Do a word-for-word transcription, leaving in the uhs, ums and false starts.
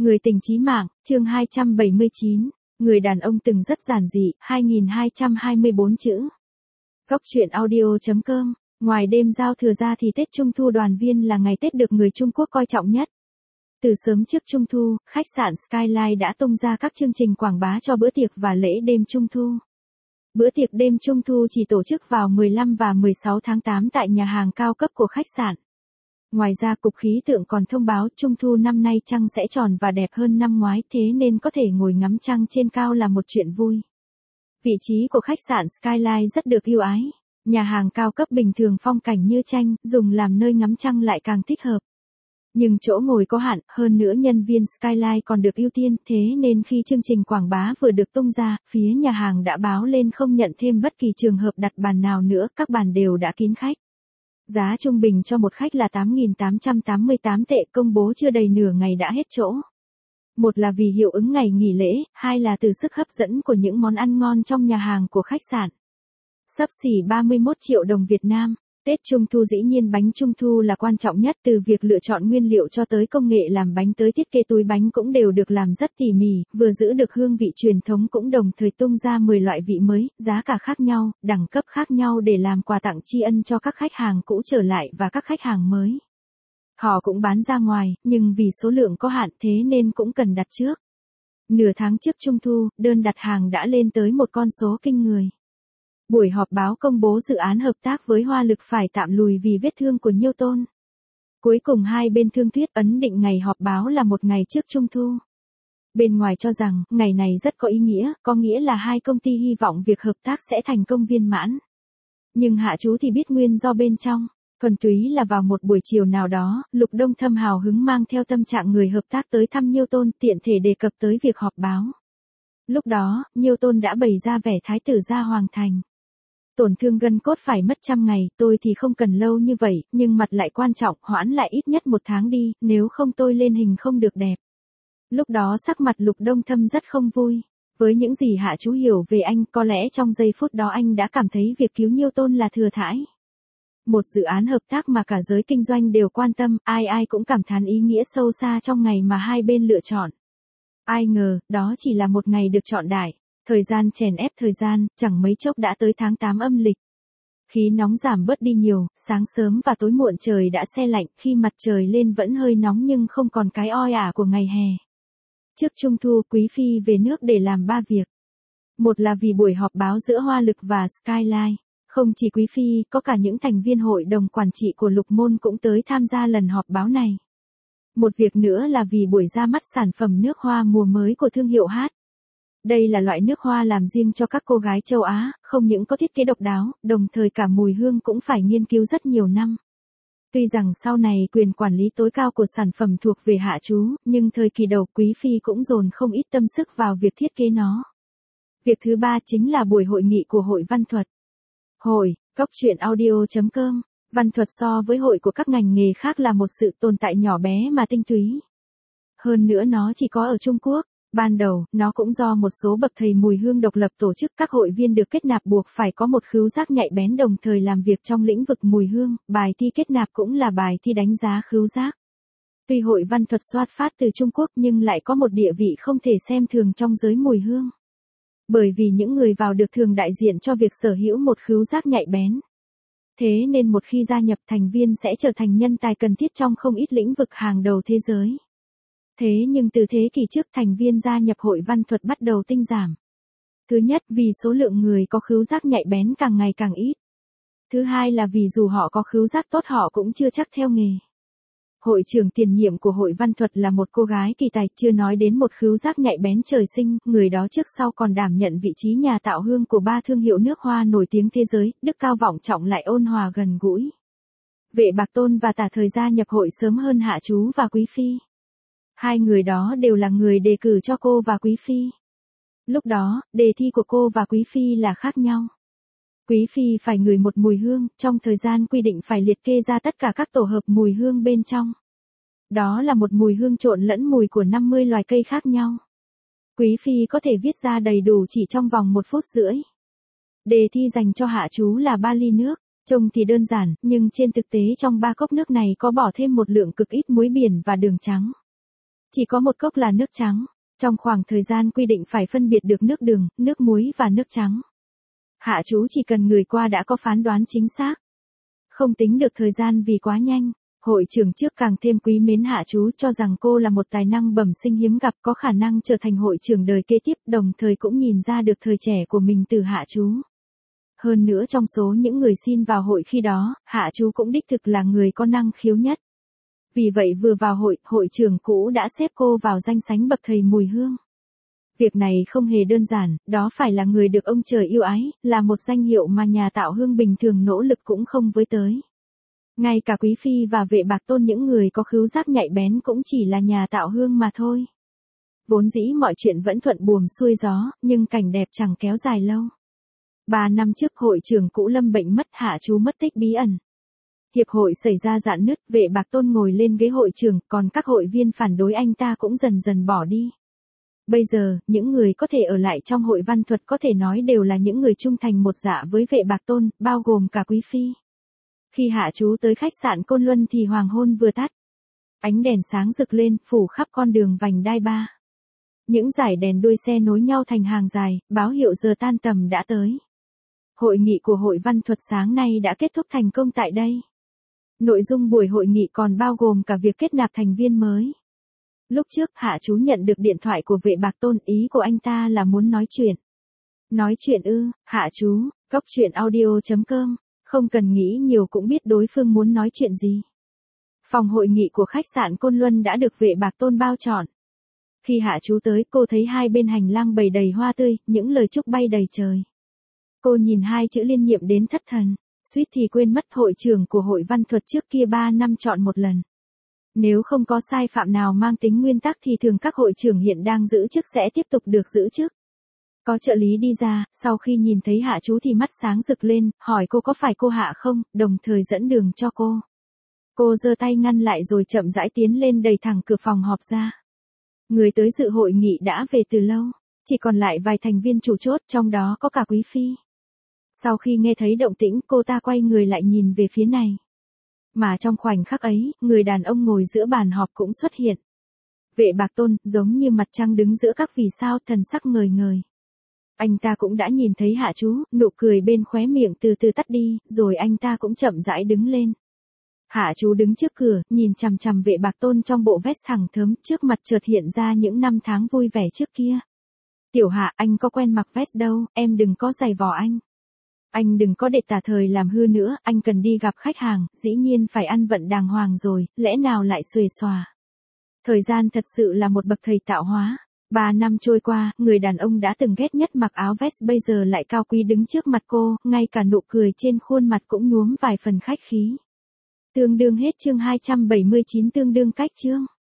Người tình chí mạng, chương hai trăm bảy mươi chín, người đàn ông từng rất giản dị, hai nghìn hai trăm hai mươi bốn chữ. Góc truyện audio.com, ngoài đêm giao thừa ra thì Tết Trung Thu đoàn viên là ngày Tết được người Trung Quốc coi trọng nhất. Từ sớm trước Trung Thu, khách sạn Skyline đã tung ra các chương trình quảng bá cho bữa tiệc và lễ đêm Trung Thu. Bữa tiệc đêm Trung Thu chỉ tổ chức vào mười lăm và mười sáu tháng tám tại nhà hàng cao cấp của khách sạn. Ngoài ra Cục Khí tượng còn thông báo Trung Thu năm nay trăng sẽ tròn và đẹp hơn năm ngoái, thế nên có thể ngồi ngắm trăng trên cao là một chuyện vui. Vị trí của khách sạn Skyline rất được ưu ái. Nhà hàng cao cấp bình thường phong cảnh như tranh, dùng làm nơi ngắm trăng lại càng thích hợp. Nhưng chỗ ngồi có hạn, hơn nữa nhân viên Skyline còn được ưu tiên, thế nên khi chương trình quảng bá vừa được tung ra, phía nhà hàng đã báo lên không nhận thêm bất kỳ trường hợp đặt bàn nào nữa, các bàn đều đã kín khách. Giá trung bình cho một khách là tám nghìn tám trăm tám mươi tám tệ, công bố chưa đầy nửa ngày đã hết chỗ. Một là vì hiệu ứng ngày nghỉ lễ, hai là từ sức hấp dẫn của những món ăn ngon trong nhà hàng của khách sạn. Xấp xỉ ba mươi mốt triệu đồng Việt Nam. Tết Trung Thu dĩ nhiên bánh Trung Thu là quan trọng nhất, từ việc lựa chọn nguyên liệu cho tới công nghệ làm bánh tới thiết kế túi bánh cũng đều được làm rất tỉ mỉ, vừa giữ được hương vị truyền thống cũng đồng thời tung ra mười loại vị mới, giá cả khác nhau, đẳng cấp khác nhau để làm quà tặng tri ân cho các khách hàng cũ trở lại và các khách hàng mới. Họ cũng bán ra ngoài, nhưng vì số lượng có hạn thế nên cũng cần đặt trước. Nửa tháng trước Trung Thu, đơn đặt hàng đã lên tới một con số kinh người. Buổi họp báo công bố dự án hợp tác với Hoa Lực phải tạm lùi vì vết thương của Nhiêu Tôn. Cuối cùng hai bên thương thuyết ấn định ngày họp báo là một ngày trước Trung Thu. Bên ngoài cho rằng, ngày này rất có ý nghĩa, có nghĩa là hai công ty hy vọng việc hợp tác sẽ thành công viên mãn. Nhưng hạ chú thì biết nguyên do bên trong. Thuần túy là vào một buổi chiều nào đó, Lục Đông Thâm hào hứng mang theo tâm trạng người hợp tác tới thăm Nhiêu Tôn, tiện thể đề cập tới việc họp báo. Lúc đó, Nhiêu Tôn đã bày ra vẻ thái tử gia hoàng thành. Tổn thương gân cốt phải mất trăm ngày, tôi thì không cần lâu như vậy, nhưng mặt lại quan trọng, hoãn lại ít nhất một tháng đi, nếu không tôi lên hình không được đẹp. Lúc đó sắc mặt Lục Đông Thâm rất không vui. Với những gì hạ chú hiểu về anh, có lẽ trong giây phút đó anh đã cảm thấy việc cứu Nhiêu Tôn là thừa thãi. Một dự án hợp tác mà cả giới kinh doanh đều quan tâm, ai ai cũng cảm thán ý nghĩa sâu xa trong ngày mà hai bên lựa chọn. Ai ngờ, đó chỉ là một ngày được chọn đại. Thời gian chèn ép thời gian, chẳng mấy chốc đã tới tháng tám âm lịch. Khí nóng giảm bớt đi nhiều, sáng sớm và tối muộn trời đã se lạnh, khi mặt trời lên vẫn hơi nóng nhưng không còn cái oi ả của ngày hè. Trước Trung Thu, Quý Phi về nước để làm ba việc. Một là vì buổi họp báo giữa Hoa Lực và Skyline. Không chỉ Quý Phi, có cả những thành viên hội đồng quản trị của Lục Môn cũng tới tham gia lần họp báo này. Một việc nữa là vì buổi ra mắt sản phẩm nước hoa mùa mới của thương hiệu Hát. Đây là loại nước hoa làm riêng cho các cô gái châu Á, không những có thiết kế độc đáo, đồng thời cả mùi hương cũng phải nghiên cứu rất nhiều năm. Tuy rằng sau này quyền quản lý tối cao của sản phẩm thuộc về hạ chú, nhưng thời kỳ đầu Quý Phi cũng dồn không ít tâm sức vào việc thiết kế nó. Việc thứ ba chính là buổi hội nghị của Hội Văn Thuật. Hội, góc truyện audio.com, văn thuật so với hội của các ngành nghề khác là một sự tồn tại nhỏ bé mà tinh túy. Hơn nữa nó chỉ có ở Trung Quốc. Ban đầu, nó cũng do một số bậc thầy mùi hương độc lập tổ chức, các hội viên được kết nạp buộc phải có một khứu giác nhạy bén đồng thời làm việc trong lĩnh vực mùi hương, bài thi kết nạp cũng là bài thi đánh giá khứu giác. Tuy Hội Văn Thuật xuất phát từ Trung Quốc nhưng lại có một địa vị không thể xem thường trong giới mùi hương. Bởi vì những người vào được thường đại diện cho việc sở hữu một khứu giác nhạy bén. Thế nên một khi gia nhập, thành viên sẽ trở thành nhân tài cần thiết trong không ít lĩnh vực hàng đầu thế giới. Thế nhưng từ thế kỷ trước, thành viên gia nhập Hội Văn Thuật bắt đầu tinh giảm. Thứ nhất, vì số lượng người có khứu giác nhạy bén càng ngày càng ít. Thứ hai là vì dù họ có khứu giác tốt họ cũng chưa chắc theo nghề. Hội trưởng tiền nhiệm của Hội Văn Thuật là một cô gái kỳ tài, chưa nói đến một khứu giác nhạy bén trời sinh, người đó trước sau còn đảm nhận vị trí nhà tạo hương của ba thương hiệu nước hoa nổi tiếng thế giới, đức cao vọng trọng lại ôn hòa gần gũi. Vệ Bạc Tôn và Tả Thời gia nhập hội sớm hơn hạ chú và Quý Phi. Hai người đó đều là người đề cử cho cô và Quý Phi. Lúc đó, đề thi của cô và Quý Phi là khác nhau. Quý Phi phải ngửi một mùi hương, trong thời gian quy định phải liệt kê ra tất cả các tổ hợp mùi hương bên trong. Đó là một mùi hương trộn lẫn mùi của năm mươi loài cây khác nhau. Quý Phi có thể viết ra đầy đủ chỉ trong vòng một phút rưỡi. Đề thi dành cho hạ chú là ba ly nước. Trông thì đơn giản, nhưng trên thực tế trong ba cốc nước này có bỏ thêm một lượng cực ít muối biển và đường trắng. Chỉ có một cốc là nước trắng. Trong khoảng thời gian quy định phải phân biệt được nước đường, nước muối và nước trắng. Hạ chú chỉ cần người qua đã có phán đoán chính xác. Không tính được thời gian vì quá nhanh. Hội trưởng trước càng thêm quý mến Hạ chú, cho rằng cô là một tài năng bẩm sinh hiếm gặp, có khả năng trở thành hội trưởng đời kế tiếp, đồng thời cũng nhìn ra được thời trẻ của mình từ Hạ chú. Hơn nữa trong số những người xin vào hội khi đó, Hạ chú cũng đích thực là người có năng khiếu nhất. Vì vậy vừa vào hội, hội trưởng cũ đã xếp cô vào danh sánh bậc thầy mùi hương. Việc này không hề đơn giản, đó phải là người được ông trời yêu ái, là một danh hiệu mà nhà tạo hương bình thường nỗ lực cũng không với tới. Ngay cả quý phi và vệ bạc tôn, những người có khứu giác nhạy bén, cũng chỉ là nhà tạo hương mà thôi. Vốn dĩ mọi chuyện vẫn thuận buồm xuôi gió, nhưng cảnh đẹp chẳng kéo dài lâu. Ba năm trước hội trưởng cũ lâm bệnh mất, Hạ chú mất tích bí ẩn. Hiệp hội xảy ra rạn nứt, vệ bạc tôn ngồi lên ghế hội trưởng, còn các hội viên phản đối anh ta cũng dần dần bỏ đi. Bây giờ, những người có thể ở lại trong hội văn thuật có thể nói đều là những người trung thành một dạ với vệ bạc tôn, bao gồm cả quý phi. Khi Hạ chú tới khách sạn Côn Luân thì hoàng hôn vừa tắt. Ánh đèn sáng rực lên, phủ khắp con đường vành đai ba. Những dải đèn đuôi xe nối nhau thành hàng dài, báo hiệu giờ tan tầm đã tới. Hội nghị của hội văn thuật sáng nay đã kết thúc thành công tại đây. Nội dung buổi hội nghị còn bao gồm cả việc kết nạp thành viên mới. Lúc trước Hạ chú nhận được điện thoại của vệ bạc tôn, ý của anh ta là muốn nói chuyện. Nói chuyện ư? Hạ chú, góc truyện audio chấm com, không cần nghĩ nhiều cũng biết đối phương muốn nói chuyện gì. Phòng hội nghị của khách sạn Côn Luân đã được vệ bạc tôn bao trọn. Khi Hạ chú tới, cô thấy hai bên hành lang bày đầy hoa tươi, những lời chúc bay đầy trời. Cô nhìn hai chữ liên nhiệm đến thất thần, suýt thì quên mất hội trưởng của hội văn thuật trước kia ba năm chọn một lần. Nếu không có sai phạm nào mang tính nguyên tắc thì thường các hội trưởng hiện đang giữ chức sẽ tiếp tục được giữ chức. Có trợ lý đi ra, sau khi nhìn thấy Hạ chú thì mắt sáng rực lên, hỏi cô có phải cô Hạ không, đồng thời dẫn đường cho cô. Cô giơ tay ngăn lại rồi chậm rãi tiến lên, đẩy thẳng cửa phòng họp ra. Người tới dự hội nghị đã về từ lâu, chỉ còn lại vài thành viên chủ chốt, trong đó có cả quý phi. Sau khi nghe thấy động tĩnh, cô ta quay người lại nhìn về phía này. Mà trong khoảnh khắc ấy, người đàn ông ngồi giữa bàn họp cũng xuất hiện. Vệ bạc tôn, giống như mặt trăng đứng giữa các vì sao, thần sắc ngời ngời. Anh ta cũng đã nhìn thấy Hạ chú, nụ cười bên khóe miệng từ từ tắt đi, rồi anh ta cũng chậm rãi đứng lên. Hạ chú đứng trước cửa, nhìn chằm chằm vệ bạc tôn trong bộ vest thẳng thớm, trước mặt chợt hiện ra những năm tháng vui vẻ trước kia. Tiểu Hạ, anh có quen mặc vest đâu, em đừng có giày vò anh. Anh đừng có để tả thời làm hư nữa, anh cần đi gặp khách hàng, dĩ nhiên phải ăn vận đàng hoàng rồi, lẽ nào lại xuề xòa. Thời gian thật sự là một bậc thầy tạo hóa. Ba năm trôi qua, người đàn ông đã từng ghét nhất mặc áo vest bây giờ lại cao quý đứng trước mặt cô, ngay cả nụ cười trên khuôn mặt cũng nhuốm vài phần khách khí. Tương đương hết chương hai trăm bảy mươi chín, tương đương cách chương.